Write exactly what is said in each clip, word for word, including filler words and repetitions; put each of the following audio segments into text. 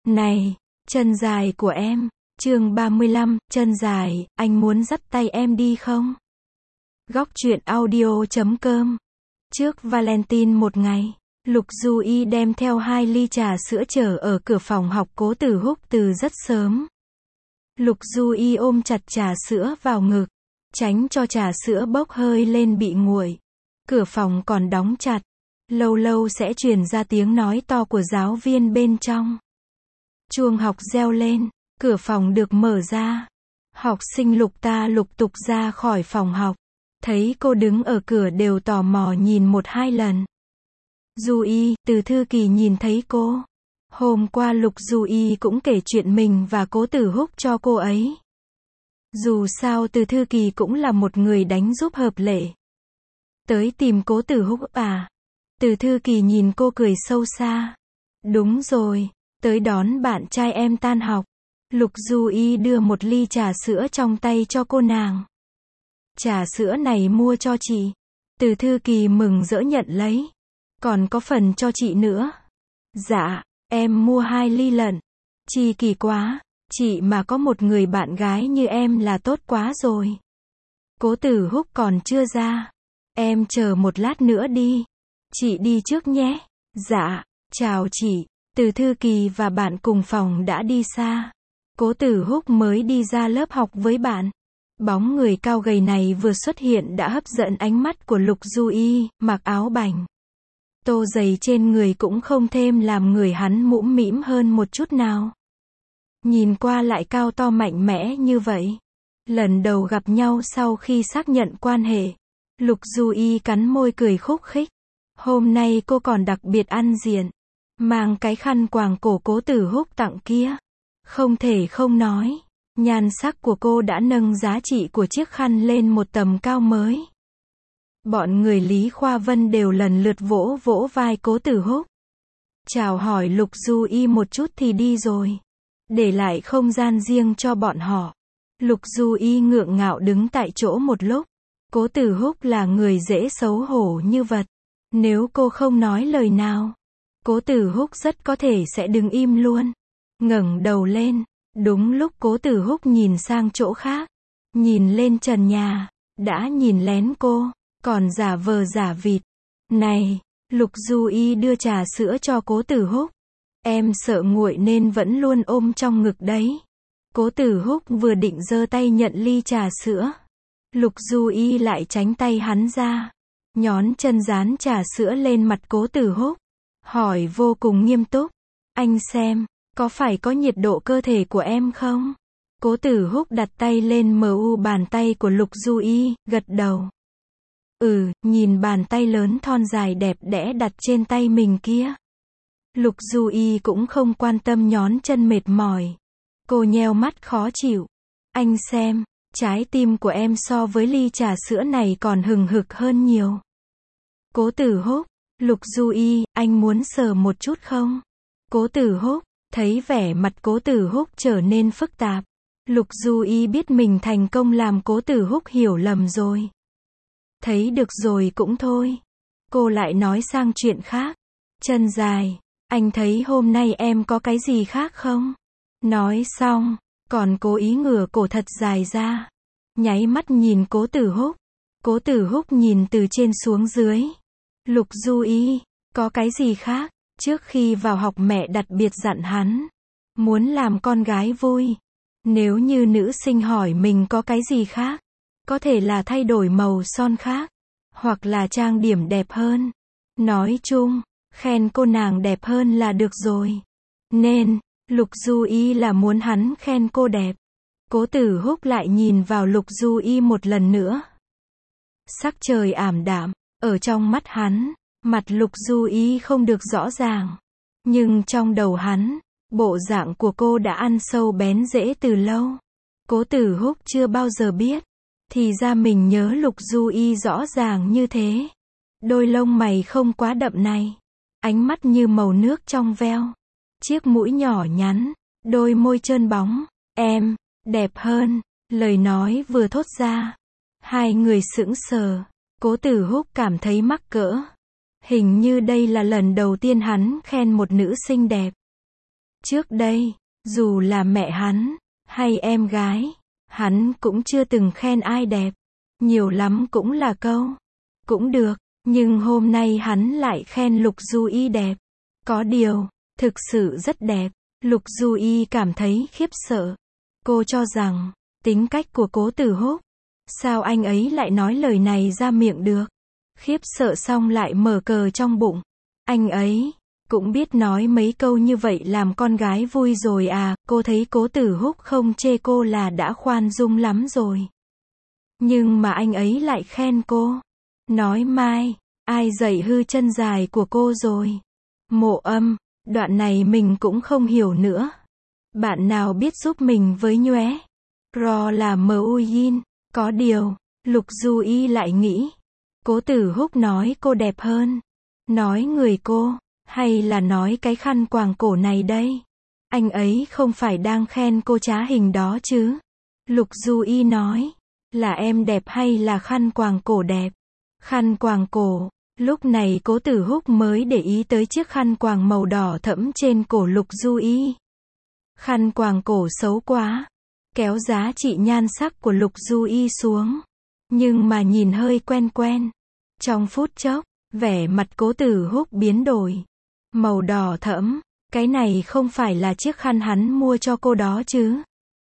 Này, chân dài của em. Chương ba mươi lăm, chân dài, anh muốn dắt tay em đi không? Góc truyện audio chấm com. Trước Valentine một ngày, Lục Du Y đem theo hai ly trà sữa chờ ở cửa phòng học Cố Tử Húc từ rất sớm. Lục Du Y ôm chặt trà sữa vào ngực, tránh cho trà sữa bốc hơi lên bị nguội. Cửa phòng còn đóng chặt, lâu lâu sẽ truyền ra tiếng nói to của giáo viên bên trong. Chuông học reo lên, cửa phòng được mở ra. Học sinh lục ta lục tục ra khỏi phòng học. Thấy cô đứng ở cửa đều tò mò nhìn một hai lần. Du Y, Từ Thư Kỳ nhìn thấy cô. Hôm qua Lục Du Y cũng kể chuyện mình và Cố Tử Húc cho cô ấy. Dù sao Từ Thư Kỳ cũng là một người đánh giúp hợp lệ. Tới tìm Cố Tử Húc à? Từ Thư Kỳ nhìn cô cười sâu xa. Đúng rồi, tới đón bạn trai em tan học. Lục Du Y đưa một ly trà sữa trong tay cho cô nàng. Trà sữa này mua cho chị. Từ Thư Kỳ mừng rỡ nhận lấy. Còn có phần cho chị nữa. Dạ, em mua hai ly lận. Chị kỳ quá, chị mà có một người bạn gái như em là tốt quá rồi. Cố Tử Húc còn chưa ra. Em chờ một lát nữa đi. Chị đi trước nhé. Dạ, chào chị. Từ Thư Kỳ và bạn cùng phòng đã đi xa. Cố Tử Húc mới đi ra lớp học với bạn. Bóng người cao gầy này vừa xuất hiện đã hấp dẫn ánh mắt của Lục Du Y, mặc áo bành. Tô giày trên người cũng không thêm làm người hắn mũm mĩm hơn một chút nào. Nhìn qua lại cao to mạnh mẽ như vậy. Lần đầu gặp nhau sau khi xác nhận quan hệ, Lục Du Y cắn môi cười khúc khích. Hôm nay cô còn đặc biệt ăn diện, mang cái khăn quàng cổ Cố Tử Húc tặng kia. Không thể không nói, nhan sắc của cô đã nâng giá trị của chiếc khăn lên một tầm cao mới. Bọn người Lý Khoa Vân đều lần lượt vỗ vỗ vai Cố Tử Húc. Chào hỏi Lục Du Y một chút thì đi rồi. Để lại không gian riêng cho bọn họ. Lục Du Y ngượng ngạo đứng tại chỗ một lúc. Cố Tử Húc là người dễ xấu hổ như vật. Nếu cô không nói lời nào, Cố Tử Húc rất có thể sẽ đứng im luôn. Ngẩng đầu lên, đúng lúc Cố Tử Húc nhìn sang chỗ khác, nhìn lên trần nhà, đã nhìn lén cô, còn giả vờ giả vịt. Này, Lục Du Y đưa trà sữa cho Cố Tử Húc. Em sợ nguội nên vẫn luôn ôm trong ngực đấy. Cố Tử Húc vừa định giơ tay nhận ly trà sữa. Lục Du Y lại tránh tay hắn ra. Nhón chân dán trà sữa lên mặt Cố Tử Húc. Hỏi vô cùng nghiêm túc. Anh xem, có phải có nhiệt độ cơ thể của em không? Cố Tử Húc đặt tay lên mờ u bàn tay của Lục Du Y, gật đầu. Ừ, nhìn bàn tay lớn thon dài đẹp đẽ đặt trên tay mình kia. Lục Du Y cũng không quan tâm nhón chân mệt mỏi. Cô nheo mắt khó chịu. Anh xem, trái tim của em so với ly trà sữa này còn hừng hực hơn nhiều. Cố Tử Húc, Lục Du Y, anh muốn sờ một chút không? Cố Tử Húc, thấy vẻ mặt Cố Tử Húc trở nên phức tạp. Lục Du Y biết mình thành công làm Cố Tử Húc hiểu lầm rồi. Thấy được rồi cũng thôi. Cô lại nói sang chuyện khác. Chân dài, anh thấy hôm nay em có cái gì khác không? Nói xong, còn cố ý ngửa cổ thật dài ra. Nháy mắt nhìn Cố Tử Húc. Cố Tử Húc nhìn từ trên xuống dưới. Lục Du Y, có cái gì khác? Trước khi vào học mẹ đặc biệt dặn hắn. Muốn làm con gái vui. Nếu như nữ sinh hỏi mình có cái gì khác. Có thể là thay đổi màu son khác. Hoặc là trang điểm đẹp hơn. Nói chung, khen cô nàng đẹp hơn là được rồi. Nên, Lục Du Y là muốn hắn khen cô đẹp. Cố Tử Húc lại nhìn vào Lục Du Y một lần nữa. Sắc trời ảm đạm, ở trong mắt hắn, mặt Lục Du Y không được rõ ràng. Nhưng trong đầu hắn, bộ dạng của cô đã ăn sâu bén rễ từ lâu. Cố Tử Húc chưa bao giờ biết. Thì ra mình nhớ Lục Du Y rõ ràng như thế. Đôi lông mày không quá đậm này. Ánh mắt như màu nước trong veo. Chiếc mũi nhỏ nhắn. Đôi môi trơn bóng. Em, đẹp hơn. Lời nói vừa thốt ra. Hai người sững sờ. Cố Tử Húc cảm thấy mắc cỡ. Hình như đây là lần đầu tiên hắn khen một nữ sinh đẹp. Trước đây, dù là mẹ hắn, hay em gái, hắn cũng chưa từng khen ai đẹp. Nhiều lắm cũng là câu, cũng được, nhưng hôm nay hắn lại khen Lục Du Y đẹp. Có điều, thực sự rất đẹp. Lục Du Y cảm thấy khiếp sợ. Cô cho rằng, tính cách của Cố Tử Húc, sao anh ấy lại nói lời này ra miệng được. Khiếp sợ xong lại mở cờ trong bụng. Anh ấy cũng biết nói mấy câu như vậy làm con gái vui rồi à. Cô thấy Cố Tử Húc không chê cô là đã khoan dung lắm rồi. Nhưng mà anh ấy lại khen cô. Nói mai, ai dạy hư chân dài của cô rồi. Mộ Âm, đoạn này mình cũng không hiểu nữa. Bạn nào biết giúp mình với nhé. Ro là mu yin. Có điều, Lục Du Y lại nghĩ. Cố Tử Húc nói cô đẹp hơn. Nói người cô, hay là nói cái khăn quàng cổ này đây? Anh ấy không phải đang khen cô trá hình đó chứ? Lục Du Y nói, là em đẹp hay là khăn quàng cổ đẹp? Khăn quàng cổ. Lúc này Cố Tử Húc mới để ý tới chiếc khăn quàng màu đỏ thẫm trên cổ Lục Du Y. Khăn quàng cổ xấu quá, kéo giá trị nhan sắc của Lục Du Y xuống. Nhưng mà nhìn hơi quen quen. Trong phút chốc, vẻ mặt Cố Tử Húc biến đổi. Màu đỏ thẫm, cái này không phải là chiếc khăn hắn mua cho cô đó chứ?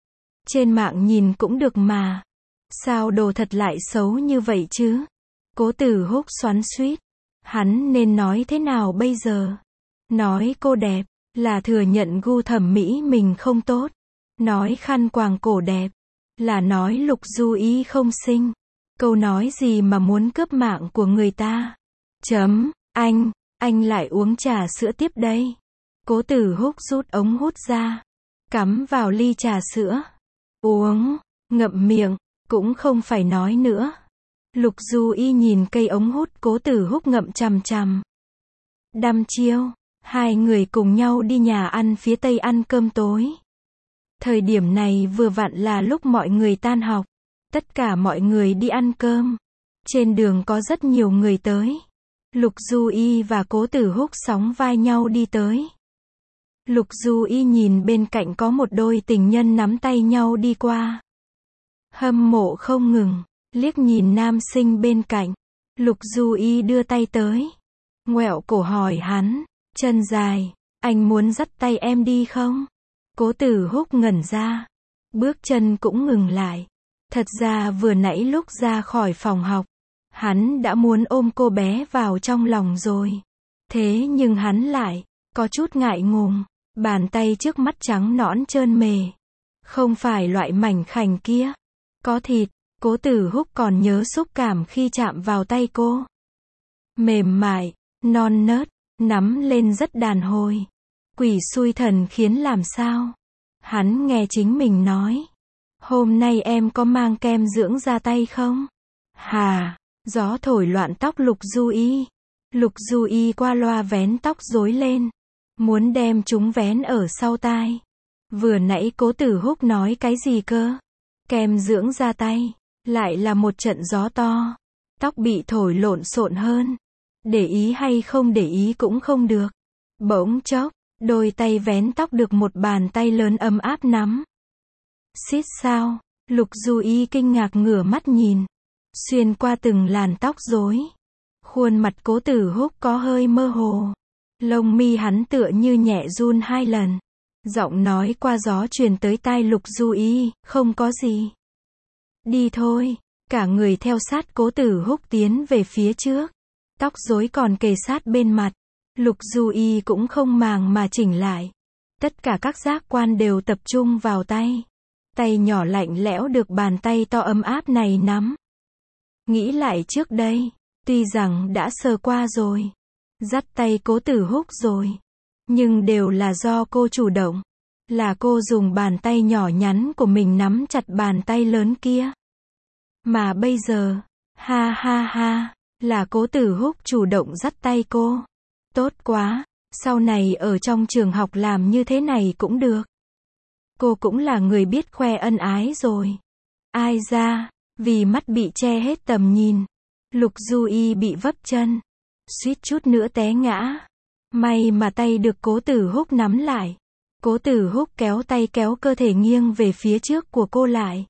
Trên mạng nhìn cũng được mà. Sao đồ thật lại xấu như vậy chứ? Cố Tử Húc xoắn xuýt. Hắn nên nói thế nào bây giờ? Nói cô đẹp, là thừa nhận gu thẩm mỹ mình không tốt. Nói khăn quàng cổ đẹp, là nói Lục Du Y không xinh. Câu nói gì mà muốn cướp mạng của người ta? Chấm, anh, anh lại uống trà sữa tiếp đây. Cố Tử Húc rút ống hút ra, cắm vào ly trà sữa. Uống, ngậm miệng, cũng không phải nói nữa. Lục Du Y nhìn cây ống hút Cố Tử Húc ngậm chằm chằm. Đăm chiêu, hai người cùng nhau đi nhà ăn phía Tây ăn cơm tối. Thời điểm này vừa vặn là lúc mọi người tan học. Tất cả mọi người đi ăn cơm. Trên đường có rất nhiều người tới. Lục Du Y và Cố Tử Húc sóng vai nhau đi tới. Lục Du Y nhìn bên cạnh có một đôi tình nhân nắm tay nhau đi qua. Hâm mộ không ngừng, liếc nhìn nam sinh bên cạnh. Lục Du Y đưa tay tới, ngoẹo cổ hỏi hắn, chân dài, anh muốn dắt tay em đi không? Cố Tử Húc ngẩn ra, bước chân cũng ngừng lại. Thật ra vừa nãy lúc ra khỏi phòng học, hắn đã muốn ôm cô bé vào trong lòng rồi. Thế nhưng hắn lại có chút ngại ngùng, bàn tay trước mắt trắng nõn trơn mề. Không phải loại mảnh khảnh kia, có thịt. Cố Tử Húc còn nhớ xúc cảm khi chạm vào tay cô. Mềm mại, non nớt, nắm lên rất đàn hồi. Quỷ xui thần khiến làm sao? Hắn nghe chính mình nói. Hôm nay em có mang kem dưỡng da tay không? Hà, gió thổi loạn tóc Lục Du Y. Lục Du Y qua loa vén tóc rối lên. Muốn đem chúng vén ở sau tai. Vừa nãy Cố Tử Húc nói cái gì cơ? Kem dưỡng da tay. Lại là một trận gió to. Tóc bị thổi lộn xộn hơn. Để ý hay không để ý cũng không được. Bỗng chốc, đôi tay vén tóc được một bàn tay lớn ấm áp nắm. Xít sao? Lục Du Y kinh ngạc ngửa mắt nhìn. Xuyên qua từng làn tóc rối. Khuôn mặt Cố Tử Húc có hơi mơ hồ. Lông mi hắn tựa như nhẹ run hai lần. Giọng nói qua gió truyền tới tai Lục Du Y, không có gì. Đi thôi. Cả người theo sát Cố Tử Húc tiến về phía trước. Tóc rối còn kề sát bên mặt. Lục Du Y cũng không màng mà chỉnh lại. Tất cả các giác quan đều tập trung vào tay. Tay nhỏ lạnh lẽo được bàn tay to ấm áp này nắm. Nghĩ lại trước đây, tuy rằng đã sờ qua rồi, dắt tay Cố Tử Húc rồi, nhưng đều là do cô chủ động. Là cô dùng bàn tay nhỏ nhắn của mình nắm chặt bàn tay lớn kia. Mà bây giờ, ha ha ha, là Cố Tử Húc chủ động dắt tay cô. Tốt quá, sau này ở trong trường học làm như thế này cũng được. Cô cũng là người biết khoe ân ái rồi. Ai ra, vì mắt bị che hết tầm nhìn. Lục Du Y bị vấp chân. Suýt chút nữa té ngã. May mà tay được Cố Tử Húc nắm lại. Cố Tử Húc kéo tay kéo cơ thể nghiêng về phía trước của cô lại.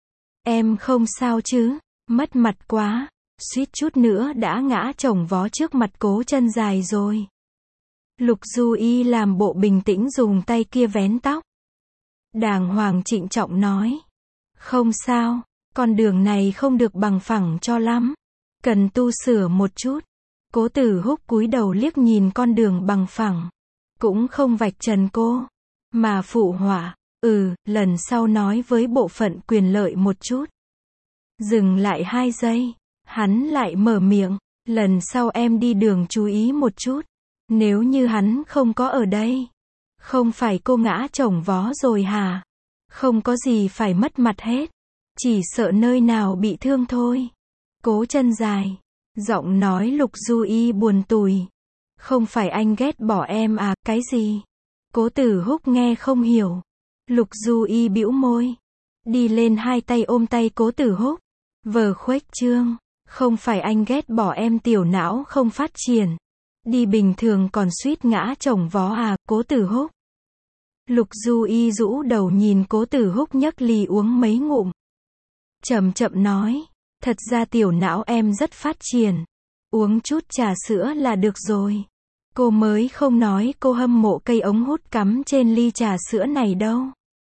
Em không sao chứ? Mất mặt quá, suýt chút nữa đã ngã chồng vó trước mặt Cố Chân Dài rồi. Lục Du Y làm bộ bình tĩnh dùng tay kia vén tóc. Đàng hoàng trịnh trọng nói. Không sao, con đường này không được bằng phẳng cho lắm. Cần tu sửa một chút. Cố Tử Húc cúi đầu liếc nhìn con đường bằng phẳng. Cũng không vạch trần cô. Mà phụ họa. Ừ, lần sau nói với bộ phận quyền lợi một chút. Dừng lại hai giây. Hắn lại mở miệng. Lần sau em đi đường chú ý một chút. Nếu như hắn không có ở đây. Không phải cô ngã chồng vó rồi hả? Không có gì phải mất mặt hết. Chỉ sợ nơi nào bị thương thôi. Cố Chân Dài. Giọng nói Lục Du Y buồn tủi. Không phải anh ghét bỏ em à, cái gì? Cố Tử Húc nghe không hiểu. Lục Du Y bĩu môi. Đi lên hai tay ôm tay Cố Tử Húc. Vờ khuếch trương. Không phải anh ghét bỏ em tiểu não không phát triển. Đi bình thường còn suýt ngã chồng vó à, Cố Tử Húc. Lục Du Y rũ đầu nhìn Cố Tử Húc nhấc ly uống mấy ngụm. Chậm chậm nói. Thật ra tiểu não em rất phát triển. Uống chút trà sữa là được rồi. Cô mới không nói cô hâm mộ cây ống hút cắm trên ly trà sữa này đâu.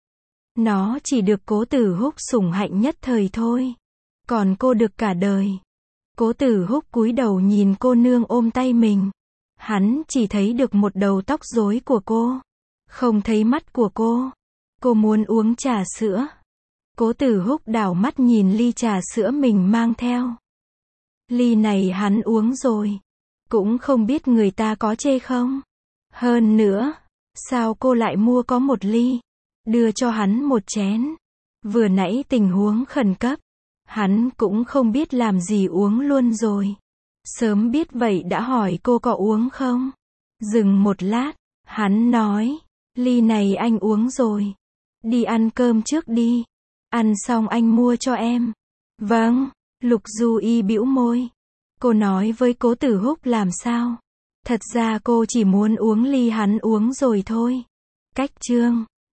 Nó chỉ được Cố Tử Húc sủng hạnh nhất thời thôi. Còn cô được cả đời. Cố Tử Húc cúi đầu nhìn cô nương ôm tay mình. Hắn chỉ thấy được một đầu tóc rối của cô. Không thấy mắt của cô. Cô muốn uống trà sữa. Cố Tử Húc đảo mắt nhìn ly trà sữa mình mang theo. Ly này hắn uống rồi. Cũng không biết người ta có chê không. Hơn nữa, sao cô lại mua có một ly? Đưa cho hắn một chén. Vừa nãy tình huống khẩn cấp. Hắn cũng không biết làm gì uống luôn rồi. Sớm biết vậy đã hỏi cô có uống không? Dừng một lát, hắn nói. Ly này anh uống rồi. Đi ăn cơm trước đi. Ăn xong anh mua cho em. Vâng, Lục Du Y bĩu môi. Cô nói với Cố Tử Húc làm sao? Thật ra cô chỉ muốn uống ly hắn uống rồi thôi. Cách chương